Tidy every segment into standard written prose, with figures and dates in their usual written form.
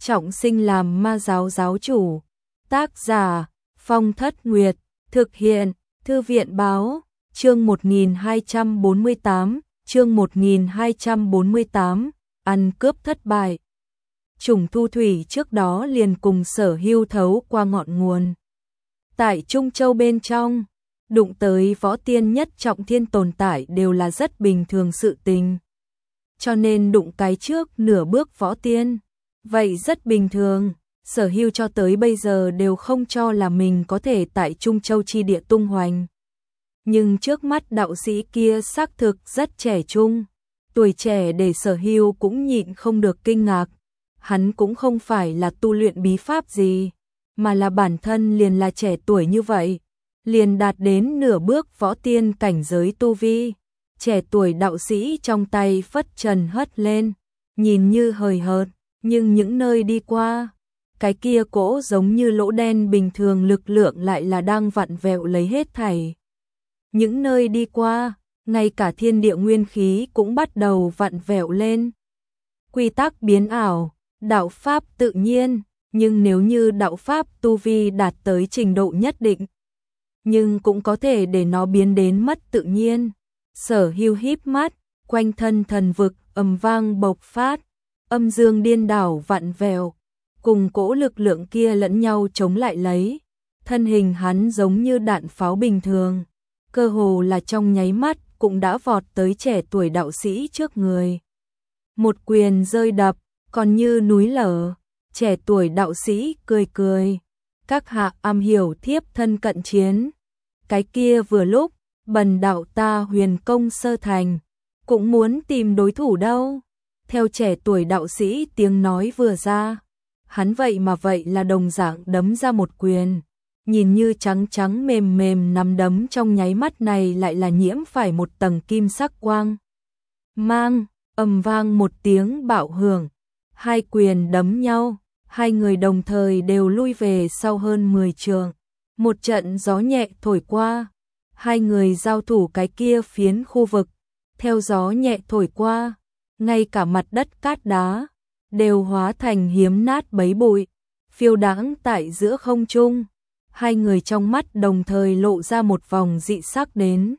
trọng sinh làm ma giáo giáo chủ. Tác giả Phong Thất Nguyệt, thực hiện Thư viện báo, chương 1248, chương 1248, ăn cướp thất bại. Trùng Thu Thủy trước đó liền cùng Sở Hưu thấu qua ngọn nguồn. Tại Trung Châu bên trong, đụng tới võ tiên nhất trọng thiên tồn tại đều là rất bình thường sự tình. Cho nên đụng cái trước nửa bước võ tiên, vậy rất bình thường. Sở Hưu cho tới bây giờ đều không cho là mình có thể tại Trung Châu chi địa tung hoành. Nhưng trước mắt đạo sĩ kia xác thực rất trẻ trung, tuổi trẻ để Sở Hưu cũng nhịn không được kinh ngạc. Hắn cũng không phải là tu luyện bí pháp gì, mà là bản thân liền là trẻ tuổi như vậy, liền đạt đến nửa bước võ tiên cảnh giới tu vi. Trẻ tuổi đạo sĩ trong tay phất trần hất lên, nhìn như hời hợt, nhưng những nơi đi qua, cái kia cỗ giống như lỗ đen bình thường lực lượng lại là đang vặn vẹo lấy hết thảy. Những nơi đi qua, ngay cả thiên địa nguyên khí cũng bắt đầu vặn vẹo lên. Quy tắc biến ảo, đạo pháp tự nhiên, nhưng nếu như đạo pháp tu vi đạt tới trình độ nhất định, nhưng cũng có thể để nó biến đến mất tự nhiên. Sở Hưu híp mắt, quanh thân thần vực ầm vang bộc phát, âm dương điên đảo vặn vẹo, cùng cỗ lực lượng kia lẫn nhau chống lại lấy. Thân hình hắn giống như đạn pháo bình thường, cơ hồ là trong nháy mắt cũng đã vọt tới trẻ tuổi đạo sĩ trước người. Một quyền rơi đập, còn như núi lở. Trẻ tuổi đạo sĩ cười cười, các hạ am hiểu thiếp thân cận chiến. Cái kia vừa lúc, bần đạo ta huyền công sơ thành, cũng muốn tìm đối thủ đâu. Theo trẻ tuổi đạo sĩ tiếng nói vừa ra, hắn vậy là đồng dạng đấm ra một quyền. Nhìn như trắng trắng mềm mềm nắm đấm trong nháy mắt này lại là nhiễm phải một tầng kim sắc quang. Mang, ầm vang một tiếng bạo hưởng, hai quyền đấm nhau, hai người đồng thời đều lui về sau hơn 10 trượng. Một trận gió nhẹ thổi qua, hai người giao thủ cái kia phiến khu vực, theo gió nhẹ thổi qua, ngay cả mặt đất cát đá đều hóa thành hiếm nát bấy bụi, phiêu đãng tại giữa không trung. Hai người trong mắt đồng thời lộ ra một vòng dị sắc đến.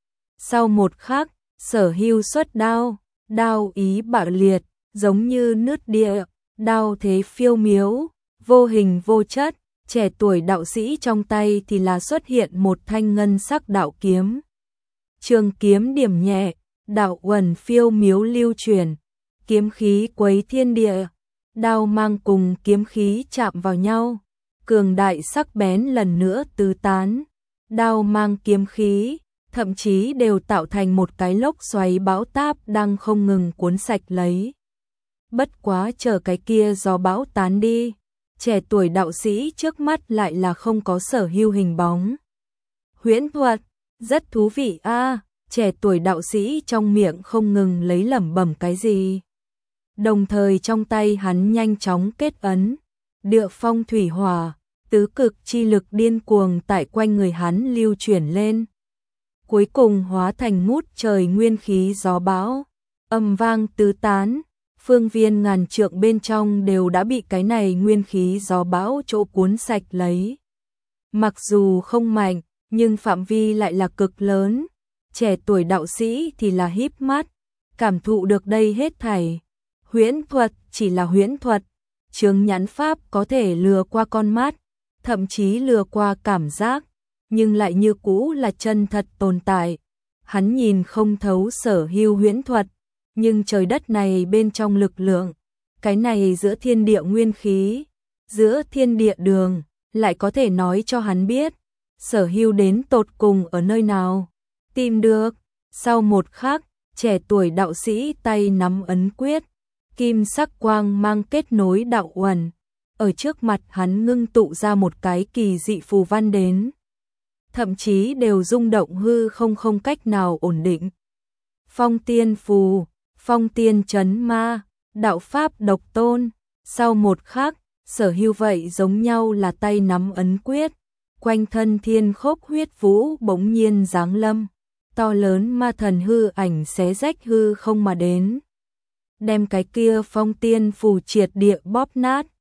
Sau một khắc, Sở Hưu xuất đao, đao ý bạo liệt, giống như nứt địa, đao thế phiêu miếu, vô hình vô chất. Trẻ tuổi đạo sĩ trong tay thì là xuất hiện một thanh ngân sắc đạo kiếm. Trường kiếm điểm nhẹ, đạo uẩn phiêu miếu lưu chuyển, kiếm khí quấy thiên địa, đao mang cùng kiếm khí chạm vào nhau, cường đại sắc bén lần nữa tứ tán. Đao mang kiếm khí, thậm chí đều tạo thành một cái lốc xoáy bão táp đang không ngừng cuốn sạch lấy. Bất quá chờ cái kia gió bão tán đi, trẻ tuổi đạo sĩ trước mắt lại là không có Sở Hưu hình bóng. Huyễn thuật, rất thú vị a. Trẻ tuổi đạo sĩ trong miệng không ngừng lấy lẩm bẩm cái gì. Đồng thời trong tay hắn nhanh chóng kết ấn, địa phong thủy hỏa, tứ cực chi lực điên cuồng tại quanh người hắn lưu chuyển lên. Cuối cùng hóa thành ngút trời nguyên khí gió bão, âm vang tứ tán. Phương viên ngàn trượng bên trong đều đã bị cái này nguyên khí gió bão chỗ cuốn sạch lấy. Mặc dù không mạnh, nhưng phạm vi lại là cực lớn. Trẻ tuổi đạo sĩ thì là híp mắt, cảm thụ được đây hết thảy. Huyễn thuật chỉ là huyễn thuật, chướng nhãn pháp có thể lừa qua con mắt, thậm chí lừa qua cảm giác, nhưng lại như cũ là chân thật tồn tại. Hắn nhìn không thấu Sở Hưu huyễn thuật, nhưng trời đất này bên trong lực lượng, cái này giữa thiên địa nguyên khí, giữa thiên địa đường, lại có thể nói cho hắn biết, Sở Hưu đến tột cùng ở nơi nào. Tìm được, sau một khắc, trẻ tuổi đạo sĩ tay nắm ấn quyết, kim sắc quang mang kết nối đạo uẩn, ở trước mặt hắn ngưng tụ ra một cái kỳ dị phù văn đến. Thậm chí đều rung động hư không cách nào ổn định. Phong tiên phù, phong tiên trấn ma, đạo pháp độc tôn. Sau một khắc, Sở Hưu vậy giống nhau là tay nắm ấn quyết, quanh thân thiên khốc huyết vũ bỗng nhiên giáng lâm, to lớn ma thần hư ảnh xé rách hư không mà đến, đem cái kia phong tiên phù triệt địa bóp nát,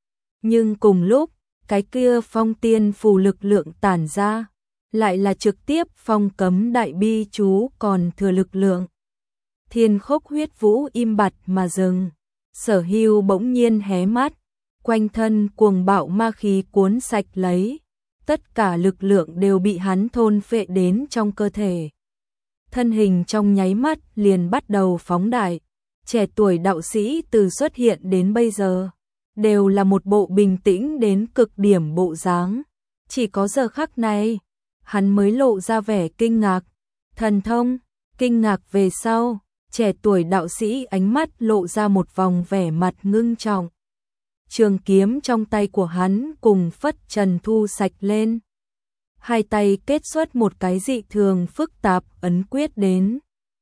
Nhưng cùng lúc, cái kia phong tiên phù lực lượng tản ra, lại là trực tiếp phong cấm đại bi chú còn thừa lực lượng. Thiên khốc huyết vũ im bặt mà dừng, Sở Hưu bỗng nhiên hé mắt, quanh thân cuồng bạo ma khí cuốn sạch lấy, tất cả lực lượng đều bị hắn thôn phệ đến trong cơ thể. Thân hình trong nháy mắt liền bắt đầu phóng đại, trẻ tuổi đạo sĩ từ xuất hiện đến bây giờ, đều là một bộ bình tĩnh đến cực điểm bộ dáng. Chỉ có giờ khắc này, hắn mới lộ ra vẻ kinh ngạc, thần thông, kinh ngạc về sau, trẻ tuổi đạo sĩ ánh mắt lộ ra một vòng vẻ mặt ngưng trọng. Trường kiếm trong tay của hắn cùng phất trần thu sạch lên. Hai tay kết xuất một cái dị thường phức tạp ấn quyết đến.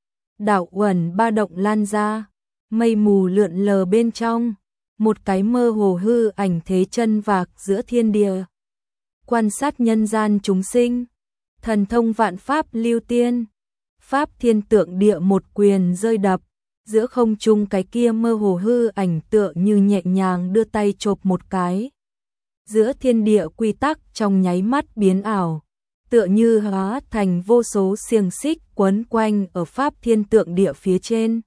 Đạo uẩn ba động lan ra, mây mù lượn lờ bên trong, một cái mơ hồ hư ảnh thế chân vạc giữa thiên địa. Quan sát nhân gian chúng sinh, thần thông vạn pháp lưu tiên, pháp thiên tượng địa một quyền rơi đập, giữa không trung cái kia mơ hồ hư ảnh tựa như nhẹ nhàng đưa tay chộp một cái. Giữa thiên địa quy tắc trong nháy mắt biến ảo, tựa như hóa thành vô số xiềng xích quấn quanh ở pháp thiên tượng địa phía trên.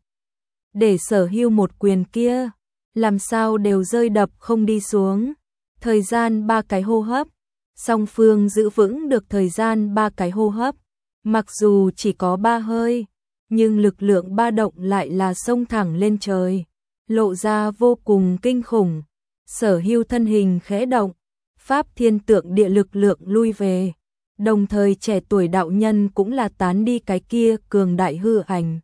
Để Sở Hưu một quyền kia, làm sao đều rơi đập không đi xuống. Thời gian 3 cái hô hấp, song phương giữ vững được thời gian 3 cái hô hấp. Mặc dù chỉ có 3 hơi, nhưng lực lượng ba động lại là xông thẳng lên trời, lộ ra vô cùng kinh khủng. Sở Hưu thân hình khẽ động, pháp thiên tượng địa lực lượng lui về, đồng thời trẻ tuổi đạo nhân cũng là tán đi cái kia cường đại hư ảnh.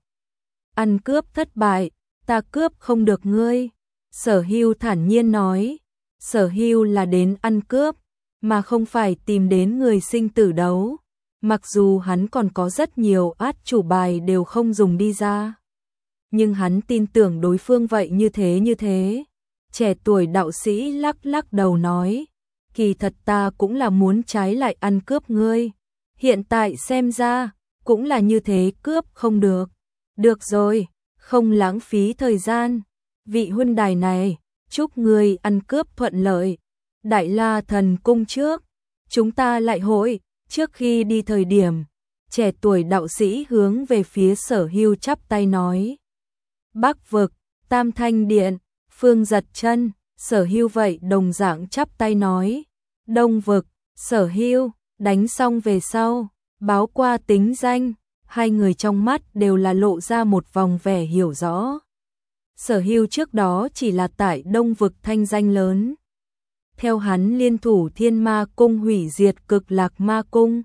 Ăn cướp thất bại, ta cướp không được ngươi. Sở Hưu thản nhiên nói, Sở Hưu là đến ăn cướp, mà không phải tìm đến người sinh tử đấu. Mặc dù hắn còn có rất nhiều át chủ bài đều không dùng đi ra, nhưng hắn tin tưởng đối phương vậy như thế. Trẻ tuổi đạo sĩ lắc lắc đầu nói, kỳ thật ta cũng là muốn trái lại ăn cướp ngươi. Hiện tại xem ra, cũng là như thế, cướp không được. Được rồi, không lãng phí thời gian. Vị huynh đài này, chúc ngươi ăn cướp thuận lợi. Đại La Thần Cung trước, chúng ta lại hội. Trước khi đi thời điểm, trẻ tuổi đạo sĩ hướng về phía Sở Hưu chắp tay nói. Bắc vực, Tam Thanh Điện, Phương Giật Chân, Sở Hưu vậy đồng dạng chắp tay nói. Đông vực, Sở Hưu, đánh xong về sau, báo qua tính danh, hai người trong mắt đều là lộ ra một vòng vẻ hiểu rõ. Sở Hưu trước đó chỉ là tại Đông vực thanh danh lớn. Theo hắn liên thủ Thiên Ma Cung hủy diệt Cực Lạc Ma Cung.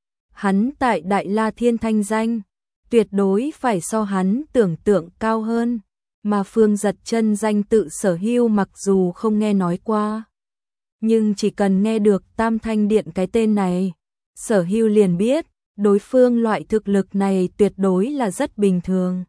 Hắn tại Đại La Thiên thanh danh, tuyệt đối phải so hắn tưởng tượng cao hơn, mà Phương Giật Chân danh tự Sở Hưu mặc dù không nghe nói qua, nhưng chỉ cần nghe được Tam Thanh Điện cái tên này, Sở Hưu liền biết, đối phương loại thực lực này tuyệt đối là rất bình thường.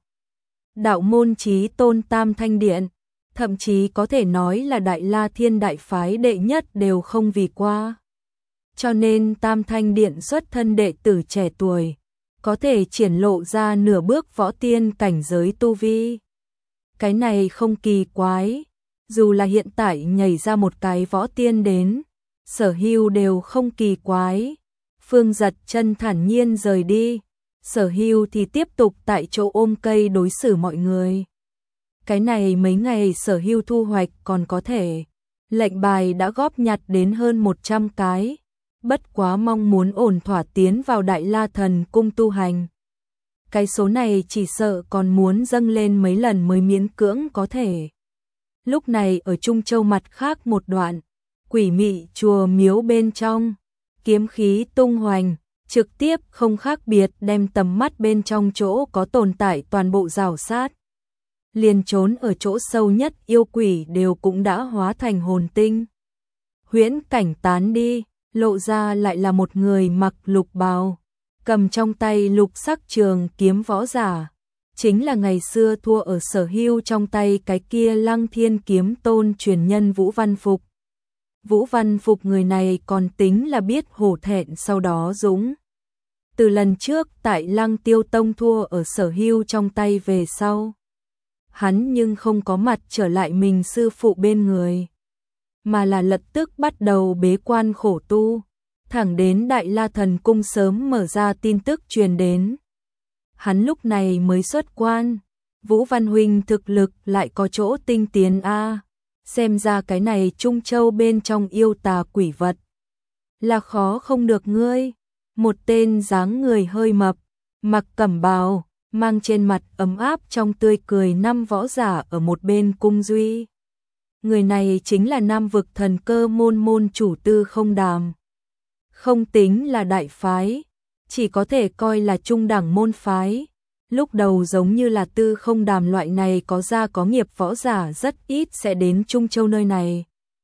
Đạo môn chí tôn Tam Thanh Điện, thậm chí có thể nói là Đại La Thiên đại phái đệ nhất đều không vì qua. Cho nên Tam Thanh Điện xuất thân đệ tử trẻ tuổi, có thể triển lộ ra nửa bước võ tiên cảnh giới tu vi. Cái này không kỳ quái, dù là hiện tại nhảy ra một cái võ tiên đến, Sở Hưu đều không kỳ quái. Phương Giật Chân thản nhiên rời đi, Sở Hưu thì tiếp tục tại chỗ ôm cây đối xử mọi người. Cái này mấy ngày Sở Hưu thu hoạch còn có thể, lệnh bài đã góp nhặt đến hơn 100 cái, bất quá mong muốn ổn thỏa tiến vào Đại La Thần Cung tu hành. Cái số này chỉ sợ còn muốn dâng lên mấy lần mới miễn cưỡng có thể. Lúc này ở Trung Châu mặt khác một đoạn, quỷ mị chùa miếu bên trong, kiếm khí tung hoành, trực tiếp không khác biệt đem tầm mắt bên trong chỗ có tồn tại toàn bộ rào sát. Liền trốn ở chỗ sâu nhất yêu quỷ đều cũng đã hóa thành hồn tinh. Huyễn cảnh tán đi, lộ ra lại là một người mặc lục bào, cầm trong tay lục sắc trường kiếm võ giả, chính là ngày xưa thua ở Sở Hưu trong tay cái kia Lăng Thiên kiếm tôn truyền nhân Vũ Văn Phục. Vũ Văn Phục người này còn tính là biết hổ thẹn sau đó dũng. Từ lần trước tại Lăng Tiêu Tông thua ở Sở Hưu trong tay về sau, hắn nhưng không có mặt trở lại mình sư phụ bên người. mà là lập tức bắt đầu bế quan khổ tu, thẳng đến Đại La Thần Cung sớm mở ra tin tức truyền đến. Hắn lúc này mới xuất quan, Vũ Văn huynh thực lực lại có chỗ tinh tiến a, xem ra cái này Trung Châu bên trong yêu tà quỷ vật là khó không được ngươi. Một tên dáng người hơi mập, mặc cẩm bào, mang trên mặt ấm áp trong tươi cười năm võ giả ở một bên cung duy. Người này chính là Nam vực Thần Cơ môn môn chủ Tư Không Đàm. Không tính là đại phái, chỉ có thể coi là trung đẳng môn phái. Lúc đầu giống như là Tư Không Đàm loại này có gia có nghiệp võ giả rất ít sẽ đến Trung Châu nơi này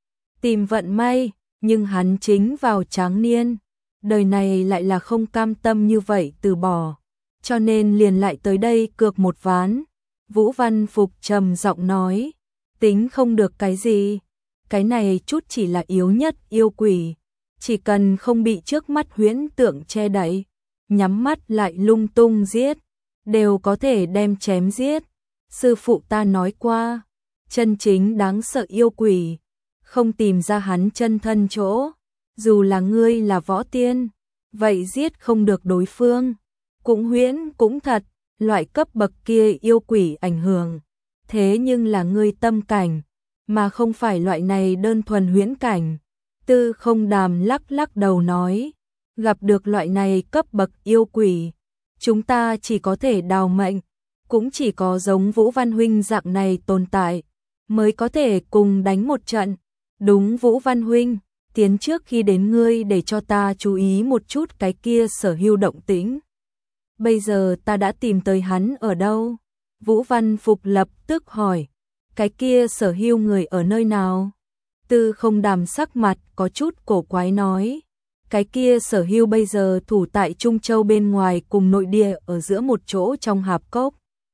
tìm vận may, nhưng hắn chính vào tráng niên, đời này lại là không cam tâm như vậy từ bỏ, cho nên liền lại tới đây cược một ván. Vũ Văn Phục trầm giọng nói, tính không được cái gì, cái này chút chỉ là yếu nhất yêu quỷ, chỉ cần không bị trước mắt huyễn tượng che đậy, nhắm mắt lại lung tung giết, đều có thể đem chém giết. Sư phụ ta nói qua, chân chính đáng sợ yêu quỷ, không tìm ra hắn chân thân chỗ, dù là ngươi là võ tiên, vậy giết không được đối phương. Cũng huyễn cũng thật, loại cấp bậc kia yêu quỷ ảnh hưởng, thế nhưng là ngươi tâm cảnh, mà không phải loại này đơn thuần huyễn cảnh. Tư Không Đàm lắc lắc đầu nói, gặp được loại này cấp bậc yêu quỷ, chúng ta chỉ có thể đào mệnh, cũng chỉ có giống Vũ Văn huynh dạng này tồn tại, mới có thể cùng đánh một trận. Đúng Vũ Văn huynh, tiến trước khi đến ngươi để cho ta chú ý một chút cái kia Sở Hưu động tĩnh. Bây giờ ta đã tìm tới hắn ở đâu? Vũ Văn Phục lập tức hỏi, cái kia Sở Hưu người ở nơi nào? Tư Không Đàm sắc mặt có chút cổ quái nói, cái kia Sở Hưu bây giờ thủ tại Trung Châu bên ngoài cùng nội địa ở giữa một chỗ trong hạp cốc.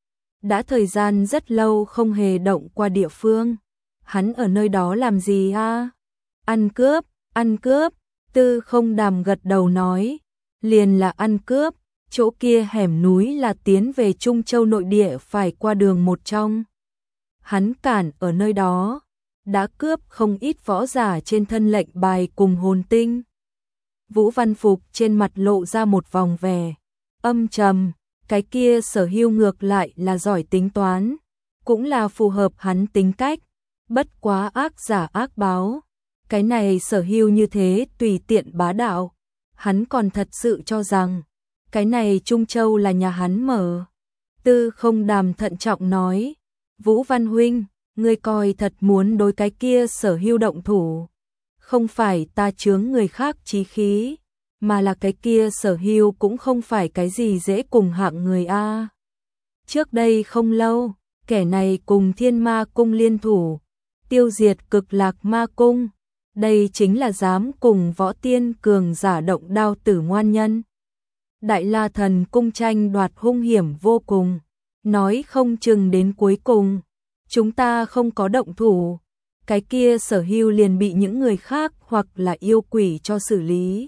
Đã thời gian rất lâu không hề động qua địa phương. Hắn ở nơi đó làm gì a? Ăn cướp, ăn cướp. Tư Không Đàm gật đầu nói, liền là ăn cướp, chỗ kia hẻm núi là tiến về Trung Châu nội địa phải qua đường một trong. Hắn cản ở nơi đó, đã cướp không ít võ giả trên thân lệnh bài cùng hồn tinh. Vũ Văn Phục trên mặt lộ ra một vòng vẻ âm trầm, cái kia Sở Hưu ngược lại là giỏi tính toán, cũng là phù hợp hắn tính cách, bất quá ác giả ác báo. Cái này Sở Hưu như thế tùy tiện bá đạo, hắn còn thật sự cho rằng cái này Trung Châu là nhà hắn mở. Tư Không Đàm thận trọng nói, Vũ Văn huynh, ngươi coi thật muốn đối cái kia Sở Hưu động thủ, không phải ta chướng người khác chí khí, mà là cái kia Sở Hưu cũng không phải cái gì dễ cùng hạng người a. Trước đây không lâu, kẻ này cùng Thiên Ma Cung liên thủ, tiêu diệt Cực Lạc Ma Cung, đây chính là dám cùng võ tiên cường giả động đao tử ngoan nhân. Đại La Thần Cung tranh đoạt hung hiểm vô cùng, nói không chừng đến cuối cùng, chúng ta không có động thủ, cái kia Sở Hưu liền bị những người khác hoặc là yêu quỷ cho xử lý.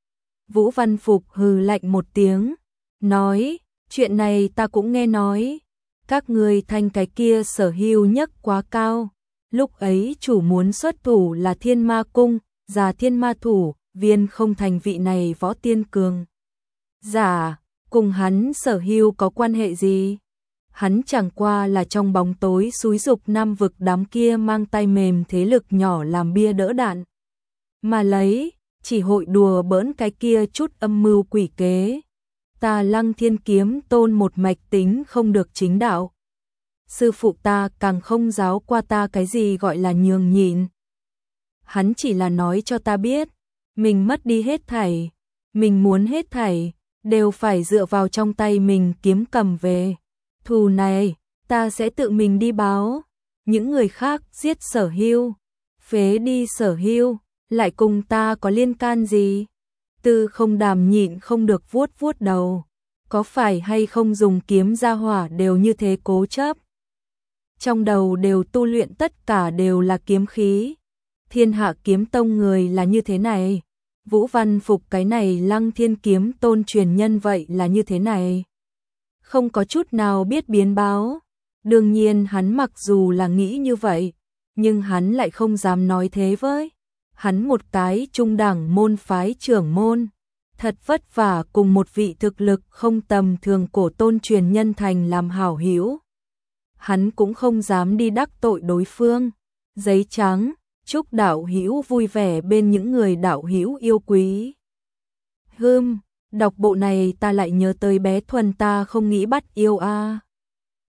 Vũ Văn Phục hừ lạnh một tiếng, nói, chuyện này ta cũng nghe nói, các ngươi thanh cái kia Sở Hưu nhất quá cao, lúc ấy chủ muốn xuất thủ là Thiên Ma Cung, già Thiên Ma thủ, Viên Không Thành vị này võ tiên cường giả, cùng hắn Sở Hưu có quan hệ gì? Hắn chẳng qua là trong bóng tối xúi dục Nam vực đám kia mang tay mềm thế lực nhỏ làm bia đỡ đạn, mà lấy, chỉ hội đùa bỡn cái kia chút âm mưu quỷ kế. Ta Lăng Thiên Kiếm Tôn một mạch tính không được chính đạo. Sư phụ ta càng không giáo qua ta cái gì gọi là nhường nhịn. Hắn chỉ là nói cho ta biết, mình mất đi hết thảy, mình muốn hết thảy, đều phải dựa vào trong tay mình kiếm cầm về. Thù này, ta sẽ tự mình đi báo. Những người khác giết Sở Hưu, phế đi Sở Hưu, lại cùng ta có liên can gì? Tư Không Đàm nhịn không được vuốt vuốt đầu. Có phải hay không dùng kiếm ra hỏa đều như thế cố chấp? Trong đầu đều tu luyện tất cả đều là kiếm khí. Thiên Hạ Kiếm Tông người là như thế này. Vũ Văn Phục cái này Lăng Thiên Kiếm Tôn truyền nhân vậy là như thế này. Không có chút nào biết biến báo. Đương nhiên hắn mặc dù là nghĩ như vậy, nhưng hắn lại không dám nói thế với. Hắn một cái trung đẳng môn phái trưởng môn, thật vất vả cùng một vị thực lực không tầm thường cổ tôn truyền nhân thành làm hảo hữu. Hắn cũng không dám đi đắc tội đối phương. Giấy trắng, chúc đạo hữu vui vẻ bên những người đạo hữu yêu quý. Đọc bộ này ta lại nhớ tới bé Thuần ta không nghĩ bắt yêu a.